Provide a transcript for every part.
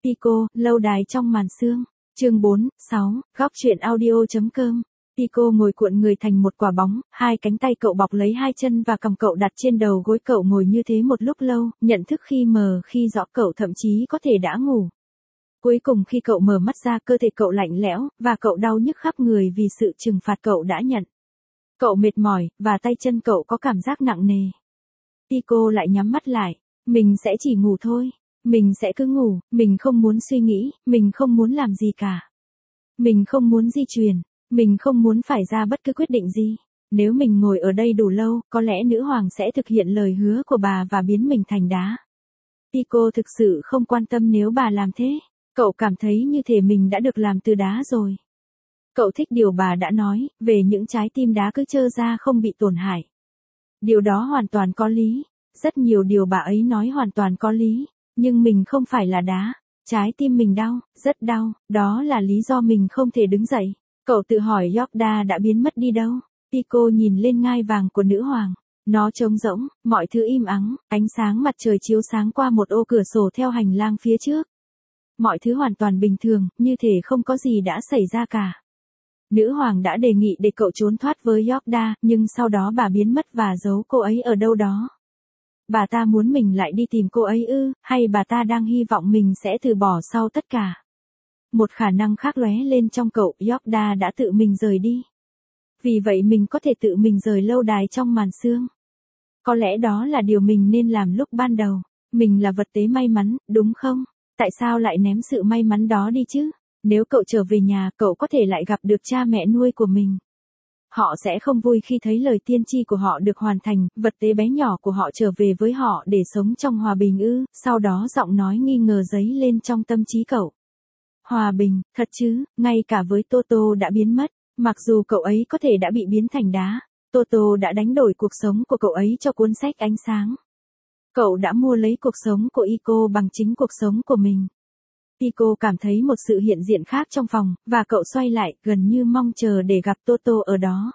Pico, lâu đài trong màn sương. Chương 4, 6, góc truyện audio.com. Pico ngồi cuộn người thành một quả bóng, hai cánh tay cậu bọc lấy hai chân và cầm cậu đặt trên đầu gối. Cậu ngồi như thế một lúc lâu, nhận thức khi mờ khi rõ, cậu thậm chí có thể đã ngủ. Cuối cùng khi cậu mở mắt ra, cơ thể cậu lạnh lẽo, và cậu đau nhức khắp người vì sự trừng phạt cậu đã nhận. Cậu mệt mỏi, và tay chân cậu có cảm giác nặng nề. Pico lại nhắm mắt lại. Mình sẽ chỉ ngủ thôi. Mình sẽ cứ ngủ, mình không muốn suy nghĩ, mình không muốn làm gì cả. Mình không muốn di chuyển, mình không muốn phải ra bất cứ quyết định gì. Nếu mình ngồi ở đây đủ lâu, có lẽ nữ hoàng sẽ thực hiện lời hứa của bà và biến mình thành đá. Pico thực sự không quan tâm nếu bà làm thế. Cậu cảm thấy như thể mình đã được làm từ đá rồi. Cậu thích điều bà đã nói, về những trái tim đá cứ trơ ra không bị tổn hại. Điều đó hoàn toàn có lý. Rất nhiều điều bà ấy nói hoàn toàn có lý. Nhưng mình không phải là đá. Trái tim mình đau, rất đau, đó là lý do mình không thể đứng dậy. Cậu tự hỏi Yorda đã biến mất đi đâu. Pico nhìn lên ngai vàng của nữ hoàng. Nó trống rỗng, mọi thứ im ắng, ánh sáng mặt trời chiếu sáng qua một ô cửa sổ theo hành lang phía trước. Mọi thứ hoàn toàn bình thường, như thể không có gì đã xảy ra cả. Nữ hoàng đã đề nghị để cậu trốn thoát với Yorda, nhưng sau đó bà biến mất và giấu cô ấy ở đâu đó. Bà ta muốn mình lại đi tìm cô ấy ư, hay bà ta đang hy vọng mình sẽ từ bỏ sau tất cả? Một khả năng khác lóe lên trong cậu, Yorda đã tự mình rời đi. Vì vậy mình có thể tự mình rời lâu đài trong màn sương. Có lẽ đó là điều mình nên làm lúc ban đầu. Mình là vật tế may mắn, đúng không? Tại sao lại ném sự may mắn đó đi chứ? Nếu cậu trở về nhà, cậu có thể lại gặp được cha mẹ nuôi của mình. Họ sẽ không vui khi thấy lời tiên tri của họ được hoàn thành, vật tế bé nhỏ của họ trở về với họ để sống trong hòa bình ư. Sau đó giọng nói nghi ngờ dấy lên trong tâm trí cậu. Hòa bình, thật chứ, ngay cả với Toto đã biến mất, mặc dù cậu ấy có thể đã bị biến thành đá, Toto đã đánh đổi cuộc sống của cậu ấy cho cuốn sách ánh sáng. Cậu đã mua lấy cuộc sống của Ico bằng chính cuộc sống của mình. Pico cảm thấy một sự hiện diện khác trong phòng, và cậu xoay lại, gần như mong chờ để gặp Toto ở đó.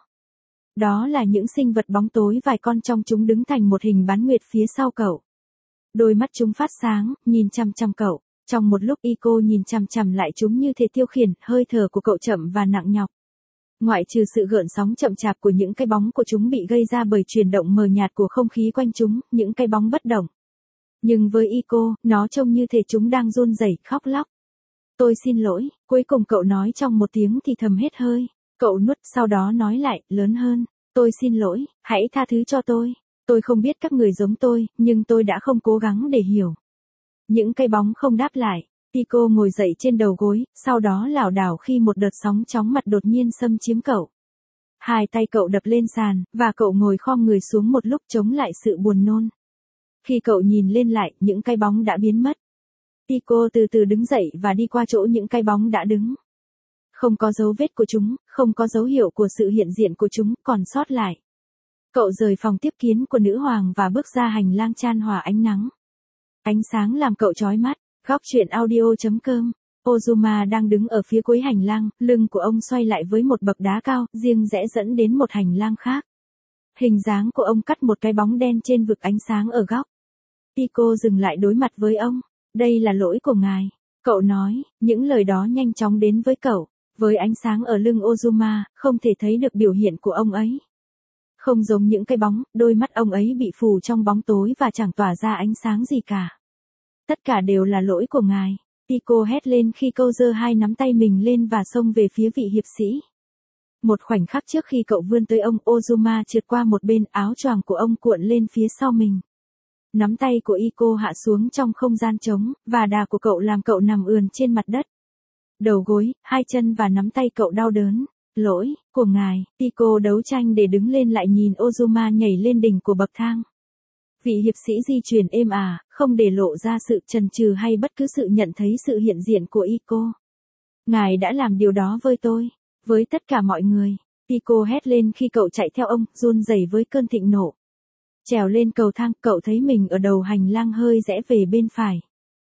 Đó là những sinh vật bóng tối, vài con trong chúng đứng thành một hình bán nguyệt phía sau cậu. Đôi mắt chúng phát sáng, nhìn chăm chăm cậu. Trong một lúc Ico nhìn chăm chăm lại chúng như thể tiêu khiển, hơi thở của cậu chậm và nặng nhọc. Ngoại trừ sự gợn sóng chậm chạp của những cái bóng của chúng bị gây ra bởi chuyển động mờ nhạt của không khí quanh chúng, những cái bóng bất động. Nhưng với Ico, nó trông như thể chúng đang run rẩy, khóc lóc. Tôi xin lỗi, cuối cùng cậu nói trong một tiếng thì thầm hết hơi. Cậu nuốt, sau đó nói lại, lớn hơn. Tôi xin lỗi, hãy tha thứ cho tôi. Tôi không biết các người giống tôi, nhưng tôi đã không cố gắng để hiểu. Những cây bóng không đáp lại. Pico ngồi dậy trên đầu gối, sau đó lảo đảo khi một đợt sóng chóng mặt đột nhiên xâm chiếm cậu. Hai tay cậu đập lên sàn, và cậu ngồi khom người xuống một lúc chống lại sự buồn nôn. Khi cậu nhìn lên lại, những cái bóng đã biến mất. Pico từ từ đứng dậy và đi qua chỗ những cái bóng đã đứng. Không có dấu vết của chúng, không có dấu hiệu của sự hiện diện của chúng còn sót lại. Cậu rời phòng tiếp kiến của nữ hoàng và bước ra hành lang chan hòa ánh nắng. Ánh sáng làm cậu chói mắt. Góc truyện audio.com. Ozuma đang đứng ở phía cuối hành lang, lưng của ông xoay lại với một bậc đá cao, riêng rẽ dẫn đến một hành lang khác. Hình dáng của ông cắt một cái bóng đen trên vực ánh sáng ở góc. Pico dừng lại đối mặt với ông. Đây là lỗi của ngài. Cậu nói, những lời đó nhanh chóng đến với cậu. Với ánh sáng ở lưng Ozuma, không thể thấy được biểu hiện của ông ấy. Không giống những cái bóng, đôi mắt ông ấy bị phủ trong bóng tối và chẳng tỏa ra ánh sáng gì cả. Tất cả đều là lỗi của ngài. Pico hét lên khi câu giơ hai nắm tay mình lên và xông về phía vị hiệp sĩ. Một khoảnh khắc trước khi cậu vươn tới ông, Ozuma trượt qua một bên, áo choàng của ông cuộn lên phía sau mình. Nắm tay của Ico hạ xuống trong không gian trống, và đà của cậu làm cậu nằm ườn trên mặt đất. Đầu gối, hai chân và nắm tay cậu đau đớn. Lỗi của ngài. Pico đấu tranh để đứng lên lại nhìn Ozuma nhảy lên đỉnh của bậc thang. Vị hiệp sĩ di chuyển êm ả, không để lộ ra sự chần chừ hay bất cứ sự nhận thấy sự hiện diện của Ico. Ngài đã làm điều đó với tôi, với tất cả mọi người. Pico hét lên khi cậu chạy theo ông, run rẩy với cơn thịnh nộ. Trèo lên cầu thang, cậu thấy mình ở đầu hành lang hơi rẽ về bên phải.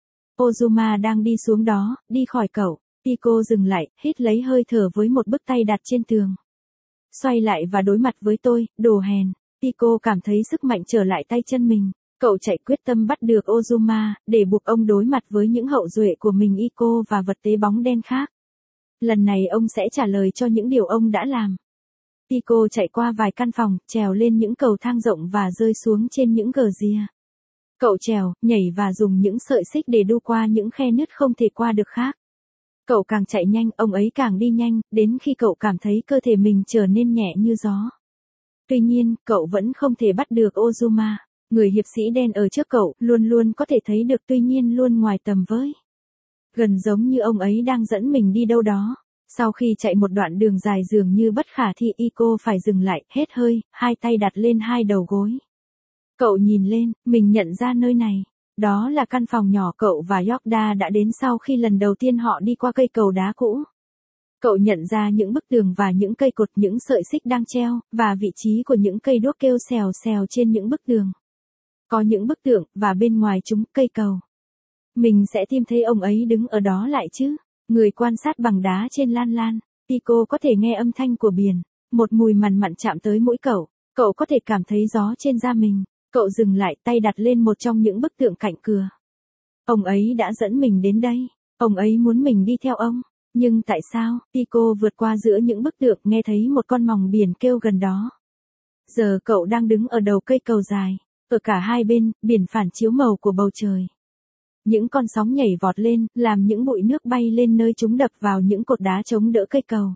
Ozuma đang đi xuống đó, đi khỏi cậu. Pico dừng lại, hít lấy hơi thở với một bức tay đặt trên tường. Xoay lại và đối mặt với tôi, đồ hèn. Pico cảm thấy sức mạnh trở lại tay chân mình. Cậu chạy quyết tâm bắt được Ozuma, để buộc ông đối mặt với những hậu duệ của mình Ico và vật tế bóng đen khác. Lần này ông sẽ trả lời cho những điều ông đã làm. Ico chạy qua vài căn phòng, trèo lên những cầu thang rộng và rơi xuống trên những gờ ria. Cậu trèo, nhảy và dùng những sợi xích để đu qua những khe nứt không thể qua được khác. Cậu càng chạy nhanh, ông ấy càng đi nhanh, đến khi cậu cảm thấy cơ thể mình trở nên nhẹ như gió. Tuy nhiên, cậu vẫn không thể bắt được Ozuma. Người hiệp sĩ đen ở trước cậu, luôn luôn có thể thấy được tuy nhiên luôn ngoài tầm với. Gần giống như ông ấy đang dẫn mình đi đâu đó. Sau khi chạy một đoạn đường dài dường như bất khả thi, Ico phải dừng lại, hết hơi, hai tay đặt lên hai đầu gối. Cậu nhìn lên, mình nhận ra nơi này. Đó là căn phòng nhỏ cậu và Yorda đã đến sau khi lần đầu tiên họ đi qua cây cầu đá cũ. Cậu nhận ra những bức tường và những cây cột, những sợi xích đang treo, và vị trí của những cây đuốc kêu xèo xèo trên những bức tường. Có những bức tượng, và bên ngoài chúng, cây cầu. Mình sẽ tìm thấy ông ấy đứng ở đó lại chứ. Người quan sát bằng đá trên lan lan. Ico có thể nghe âm thanh của biển. Một mùi mặn mặn chạm tới mũi cậu. Cậu có thể cảm thấy gió trên da mình. Cậu dừng lại, tay đặt lên một trong những bức tượng cạnh cửa. Ông ấy đã dẫn mình đến đây. Ông ấy muốn mình đi theo ông. Nhưng tại sao? Ico vượt qua giữa những bức tượng, nghe thấy một con mòng biển kêu gần đó. Giờ cậu đang đứng ở đầu cây cầu dài. Ở cả hai bên, biển phản chiếu màu của bầu trời. Những con sóng nhảy vọt lên, làm những bụi nước bay lên nơi chúng đập vào những cột đá chống đỡ cây cầu.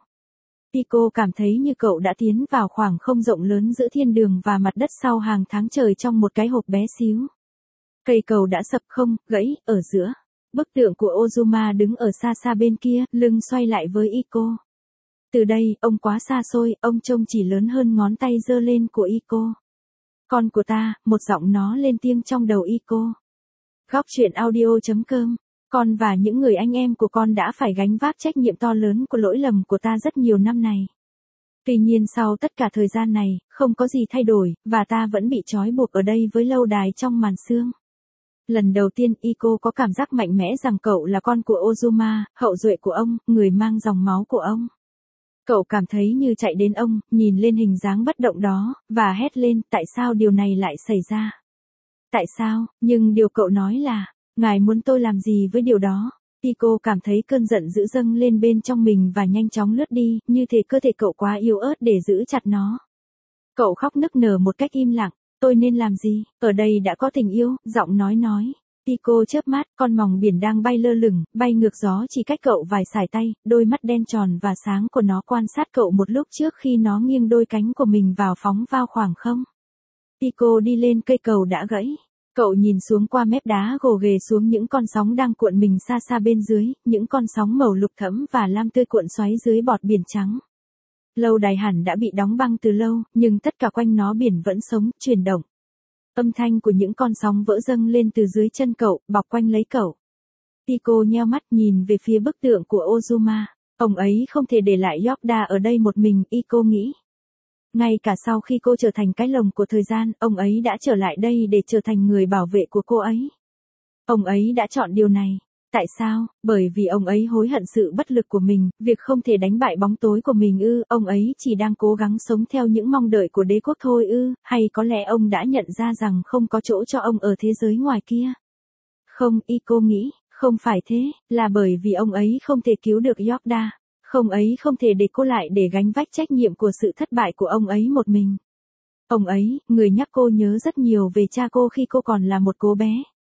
Ico cảm thấy như cậu đã tiến vào khoảng không rộng lớn giữa thiên đường và mặt đất sau hàng tháng trời trong một cái hộp bé xíu. Cây cầu đã sập không, gãy, ở giữa. Bức tượng của Ozuma đứng ở xa xa bên kia, lưng xoay lại với Ico. Từ đây, ông quá xa xôi, ông trông chỉ lớn hơn ngón tay giơ lên của Ico. Con của ta, một giọng nó lên tiếng trong đầu Ico. Góc truyện audio.com. Con và những người anh em của con đã phải gánh vác trách nhiệm to lớn của lỗi lầm của ta rất nhiều năm này. Tuy nhiên sau tất cả thời gian này, không có gì thay đổi, và ta vẫn bị trói buộc ở đây với lâu đài trong màn sương. Lần đầu tiên Ico có cảm giác mạnh mẽ rằng cậu là con của Ozuma, hậu duệ của ông, người mang dòng máu của ông. Cậu cảm thấy như chạy đến ông, nhìn lên hình dáng bất động đó, và hét lên, tại sao điều này lại xảy ra? Tại sao? Nhưng điều cậu nói là, ngài muốn tôi làm gì với điều đó? Ico cảm thấy cơn giận dữ dâng lên bên trong mình và nhanh chóng lướt đi, như thể cơ thể cậu quá yếu ớt để giữ chặt nó. Cậu khóc nức nở một cách im lặng, tôi nên làm gì? Ở đây đã có tình yêu, giọng nói. Ico chớp mắt, con mòng biển đang bay lơ lửng, bay ngược gió chỉ cách cậu vài sải tay, đôi mắt đen tròn và sáng của nó quan sát cậu một lúc trước khi nó nghiêng đôi cánh của mình phóng vào khoảng không. Ico đi lên cây cầu đã gãy. Cậu nhìn xuống qua mép đá gồ ghề xuống những con sóng đang cuộn mình xa xa bên dưới, những con sóng màu lục thẫm và lam tươi cuộn xoáy dưới bọt biển trắng. Lâu đài hẳn đã bị đóng băng từ lâu, nhưng tất cả quanh nó biển vẫn sống, chuyển động. Âm thanh của những con sóng vỡ dâng lên từ dưới chân cậu, bọc quanh lấy cậu. Ico nheo mắt nhìn về phía bức tượng của Ozuma. Ông ấy không thể để lại Yorda ở đây một mình, Ico nghĩ. Ngay cả sau khi cô trở thành cái lồng của thời gian, ông ấy đã trở lại đây để trở thành người bảo vệ của cô ấy. Ông ấy đã chọn điều này. Tại sao? Bởi vì ông ấy hối hận sự bất lực của mình, việc không thể đánh bại bóng tối của mình ư, ông ấy chỉ đang cố gắng sống theo những mong đợi của đế quốc thôi ư, hay có lẽ ông đã nhận ra rằng không có chỗ cho ông ở thế giới ngoài kia. Không, Ico nghĩ, không phải thế, là bởi vì ông ấy không thể cứu được Yorda. Ông ấy không thể để cô lại để gánh vác trách nhiệm của sự thất bại của ông ấy một mình. Ông ấy, người nhắc cô nhớ rất nhiều về cha cô khi cô còn là một cô bé.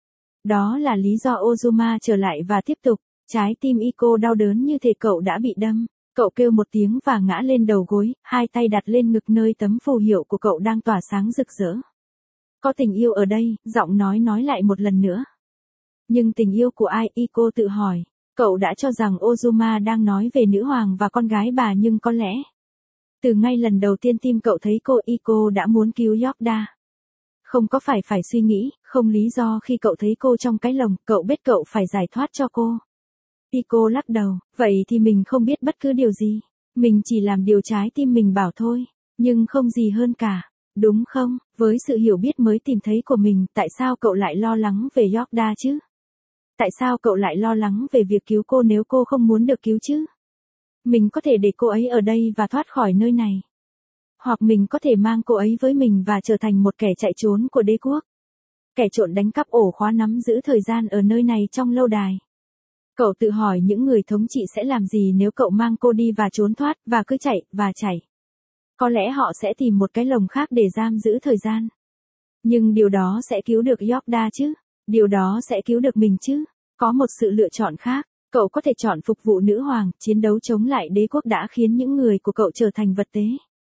Đó là lý do Ozuma trở lại và tiếp tục. Trái tim Ico đau đớn như thể cậu đã bị đâm. Cậu kêu một tiếng và ngã lên đầu gối, hai tay đặt lên ngực nơi tấm phù hiệu của cậu đang tỏa sáng rực rỡ. Có tình yêu ở đây, giọng nói lại một lần nữa. Nhưng tình yêu của ai? Ico tự hỏi. Cậu đã cho rằng Ozuma đang nói về nữ hoàng và con gái bà nhưng có lẽ. Từ ngay lần đầu tiên tim cậu thấy cô Ico đã muốn cứu Yorda. Không có phải suy nghĩ, không lý do khi cậu thấy cô trong cái lồng, cậu biết cậu phải giải thoát cho cô. Ico lắc đầu, vậy thì mình không biết bất cứ điều gì. Mình chỉ làm điều trái tim mình bảo thôi, nhưng không gì hơn cả. Đúng không? Với sự hiểu biết mới tìm thấy của mình, tại sao cậu lại lo lắng về Yorda chứ? Tại sao cậu lại lo lắng về việc cứu cô nếu cô không muốn được cứu chứ? Mình có thể để cô ấy ở đây và thoát khỏi nơi này. Hoặc mình có thể mang cô ấy với mình và trở thành một kẻ chạy trốn của đế quốc. kẻ trộn đánh cắp ổ khóa nắm giữ thời gian ở nơi này trong lâu đài. Cậu tự hỏi những người thống trị sẽ làm gì nếu cậu mang cô đi và trốn thoát, và cứ chạy, và chạy. Có lẽ họ sẽ tìm một cái lồng khác để giam giữ thời gian. Nhưng điều đó sẽ cứu được Yorda chứ? Điều đó sẽ cứu được mình chứ? Có một sự lựa chọn khác. Cậu có thể chọn phục vụ nữ hoàng, chiến đấu chống lại đế quốc đã khiến những người của cậu trở thành vật tế.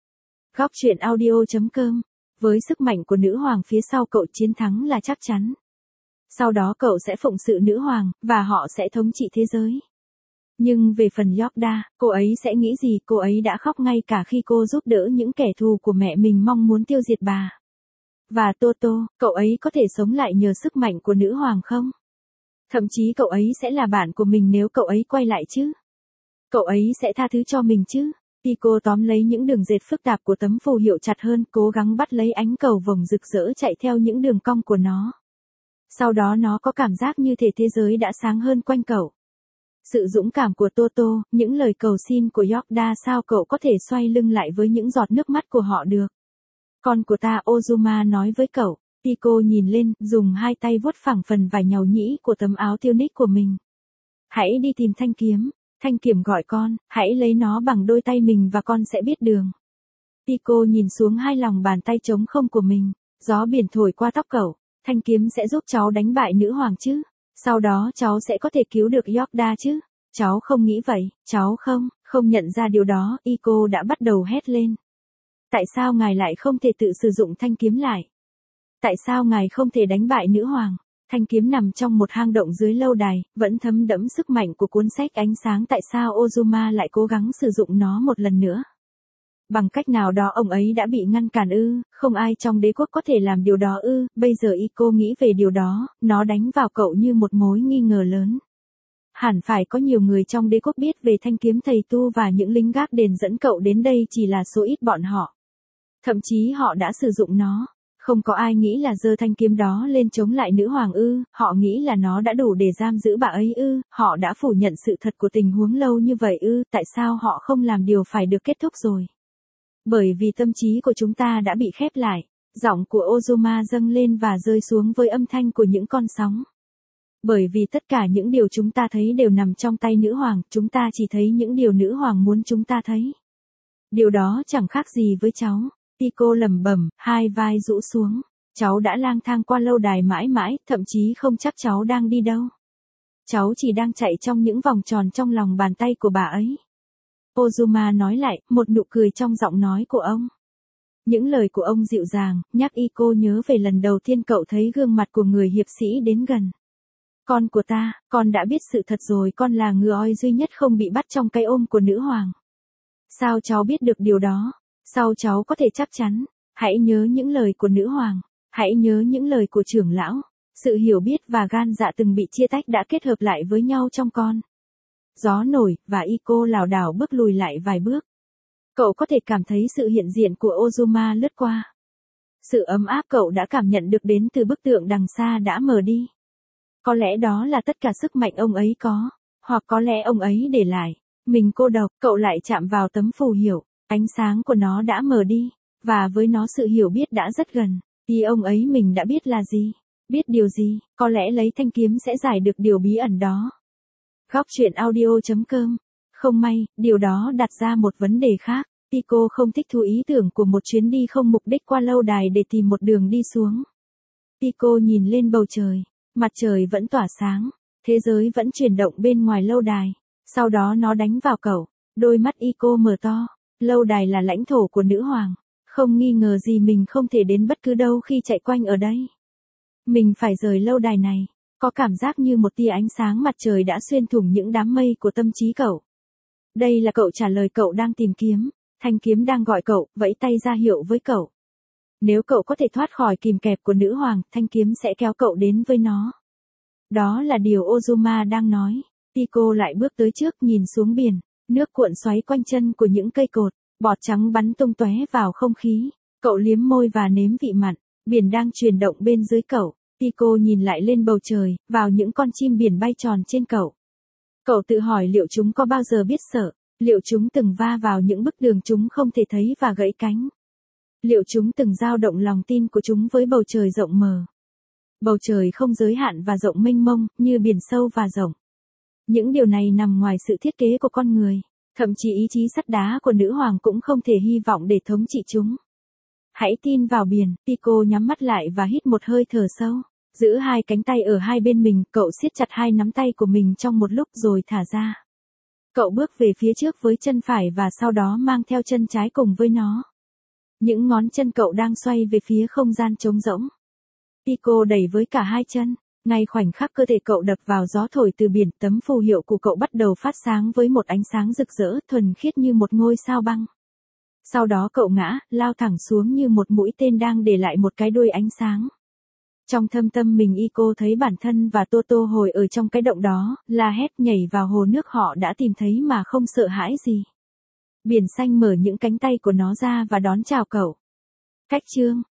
Góc truyện audio.com. Với sức mạnh của nữ hoàng phía sau cậu, chiến thắng là chắc chắn. Sau đó cậu sẽ phụng sự nữ hoàng, và họ sẽ thống trị thế giới. Nhưng về phần Yorda, cô ấy sẽ nghĩ gì? Cô ấy đã khóc ngay cả khi cô giúp đỡ những kẻ thù của mẹ mình mong muốn tiêu diệt bà. Và Toto, cậu ấy có thể sống lại nhờ sức mạnh của nữ hoàng không? Thậm chí cậu ấy sẽ là bạn của mình nếu cậu ấy quay lại chứ? Cậu ấy sẽ tha thứ cho mình chứ? Pico tóm lấy những đường dệt phức tạp của tấm phù hiệu chặt hơn, cố gắng bắt lấy ánh cầu vồng rực rỡ chạy theo những đường cong của nó. Sau đó nó có cảm giác như thể thế giới đã sáng hơn quanh cậu. Sự dũng cảm của Toto, những lời cầu xin của Yorda, sao cậu có thể xoay lưng lại với những giọt nước mắt của họ được? Con của ta, Ozuma nói với cậu. Pico nhìn lên, dùng hai tay vuốt phẳng phần vải nhàu nhĩ của tấm áo tunic của mình. Hãy đi tìm thanh kiếm. Thanh kiếm gọi con, hãy lấy nó bằng đôi tay mình và con sẽ biết đường. Pico nhìn xuống hai lòng bàn tay trống không của mình. Gió biển thổi qua tóc cậu. Thanh kiếm sẽ giúp cháu đánh bại nữ hoàng chứ? Sau đó cháu sẽ có thể cứu được Yorda chứ? Cháu không nghĩ vậy, cháu không nhận ra điều đó, Ico đã bắt đầu hét lên. Tại sao ngài lại không thể tự sử dụng thanh kiếm lại? Tại sao ngài không thể đánh bại nữ hoàng? Thanh kiếm nằm trong một hang động dưới lâu đài, vẫn thấm đẫm sức mạnh của cuốn sách ánh sáng. Tại sao Ozuma lại cố gắng sử dụng nó một lần nữa? Bằng cách nào đó ông ấy đã bị ngăn cản ư? Không ai trong đế quốc có thể làm điều đó ư? Bây giờ Ico nghĩ về điều đó, nó đánh vào cậu như một mối nghi ngờ lớn. Hẳn phải có nhiều người trong đế quốc biết về thanh kiếm thầy tu, và những lính gác đền dẫn cậu đến đây chỉ là số ít bọn họ. Thậm chí họ đã sử dụng nó. Không có ai nghĩ là giơ thanh kiếm đó lên chống lại nữ hoàng ư? Họ nghĩ là nó đã đủ để giam giữ bà ấy ư? Họ đã phủ nhận sự thật của tình huống lâu như vậy ư? Tại sao họ không làm điều phải được kết thúc rồi? Bởi vì tâm trí của chúng ta đã bị khép lại. Giọng của Ozuma dâng lên và rơi xuống với âm thanh của những con sóng. Bởi vì tất cả những điều chúng ta thấy đều nằm trong tay nữ hoàng, chúng ta chỉ thấy những điều nữ hoàng muốn chúng ta thấy. Điều đó chẳng khác gì với cháu. Pico lẩm bẩm, hai vai rũ xuống. Cháu đã lang thang qua lâu đài mãi mãi, thậm chí không chắc cháu đang đi đâu. Cháu chỉ đang chạy trong những vòng tròn trong lòng bàn tay của bà ấy. Ozuma nói lại, một nụ cười trong giọng nói của ông. Những lời của ông dịu dàng, nhắc Ico nhớ về lần đầu tiên cậu thấy gương mặt của người hiệp sĩ đến gần. Con của ta, con đã biết sự thật rồi, con là người oi duy nhất không bị bắt trong cái ôm của nữ hoàng. Sao cháu biết được điều đó? Sao cháu có thể chắc chắn? Hãy nhớ những lời của nữ hoàng. Hãy nhớ những lời của trưởng lão. Sự hiểu biết và gan dạ từng bị chia tách đã kết hợp lại với nhau trong con. Gió nổi, và Ico lảo đảo bước lùi lại vài bước. Cậu có thể cảm thấy sự hiện diện của Ozuma lướt qua. Sự ấm áp cậu đã cảm nhận được đến từ bức tượng đằng xa đã mờ đi. Có lẽ đó là tất cả sức mạnh ông ấy có. Hoặc có lẽ ông ấy để lại. Mình cô độc, cậu lại chạm vào tấm phù hiệu. Ánh sáng của nó đã mờ đi. Và với nó sự hiểu biết đã rất gần. Thì ông ấy mình đã biết là gì? Biết điều gì? Có lẽ lấy thanh kiếm sẽ giải được điều bí ẩn đó. Góc truyện audio.com. Không may, điều đó đặt ra một vấn đề khác. Pico không thích thú ý tưởng của một chuyến đi không mục đích qua lâu đài để tìm một đường đi xuống. Pico nhìn lên bầu trời. Mặt trời vẫn tỏa sáng. Thế giới vẫn chuyển động bên ngoài lâu đài. Sau đó nó đánh vào cậu. Đôi mắt Ico mở to. Lâu đài là lãnh thổ của nữ hoàng. Không nghi ngờ gì mình không thể đến bất cứ đâu khi chạy quanh ở đây. Mình phải rời lâu đài này. Có cảm giác như một tia ánh sáng mặt trời đã xuyên thủng những đám mây của tâm trí cậu. Đây là cậu trả lời cậu đang tìm kiếm. Thanh kiếm đang gọi cậu, vẫy tay ra hiệu với cậu. Nếu cậu có thể thoát khỏi kìm kẹp của nữ hoàng, thanh kiếm sẽ kéo cậu đến với nó. Đó là điều Ozuma đang nói. Pico lại bước tới trước, nhìn xuống biển. Nước cuộn xoáy quanh chân của những cây cột. Bọt trắng bắn tung tóe vào không khí. Cậu liếm môi và nếm vị mặn. Biển đang chuyển động bên dưới cậu. Pico nhìn lại lên bầu trời, vào những con chim biển bay tròn trên cậu. Cậu tự hỏi liệu chúng có bao giờ biết sợ? Liệu chúng từng va vào những bức tường chúng không thể thấy và gãy cánh? Liệu chúng từng dao động lòng tin của chúng với bầu trời rộng mở? Bầu trời không giới hạn và rộng mênh mông, như biển sâu và rộng. Những điều này nằm ngoài sự thiết kế của con người. Thậm chí ý chí sắt đá của nữ hoàng cũng không thể hy vọng để thống trị chúng. Hãy tin vào biển, Pico nhắm mắt lại và hít một hơi thở sâu. Giữ hai cánh tay ở hai bên mình, cậu siết chặt hai nắm tay của mình trong một lúc rồi thả ra. Cậu bước về phía trước với chân phải và sau đó mang theo chân trái cùng với nó. Những ngón chân cậu đang xoay về phía không gian trống rỗng. Pico đẩy với cả hai chân. Ngay khoảnh khắc cơ thể cậu đập vào gió thổi từ biển, tấm phù hiệu của cậu bắt đầu phát sáng với một ánh sáng rực rỡ, thuần khiết như một ngôi sao băng. Sau đó cậu ngã, lao thẳng xuống như một mũi tên đang để lại một cái đuôi ánh sáng. Trong thâm tâm mình Ico thấy bản thân và Toto hồi ở trong cái động đó, la hét nhảy vào hồ nước họ đã tìm thấy mà không sợ hãi gì. Biển xanh mở những cánh tay của nó ra và đón chào cậu. Cách chương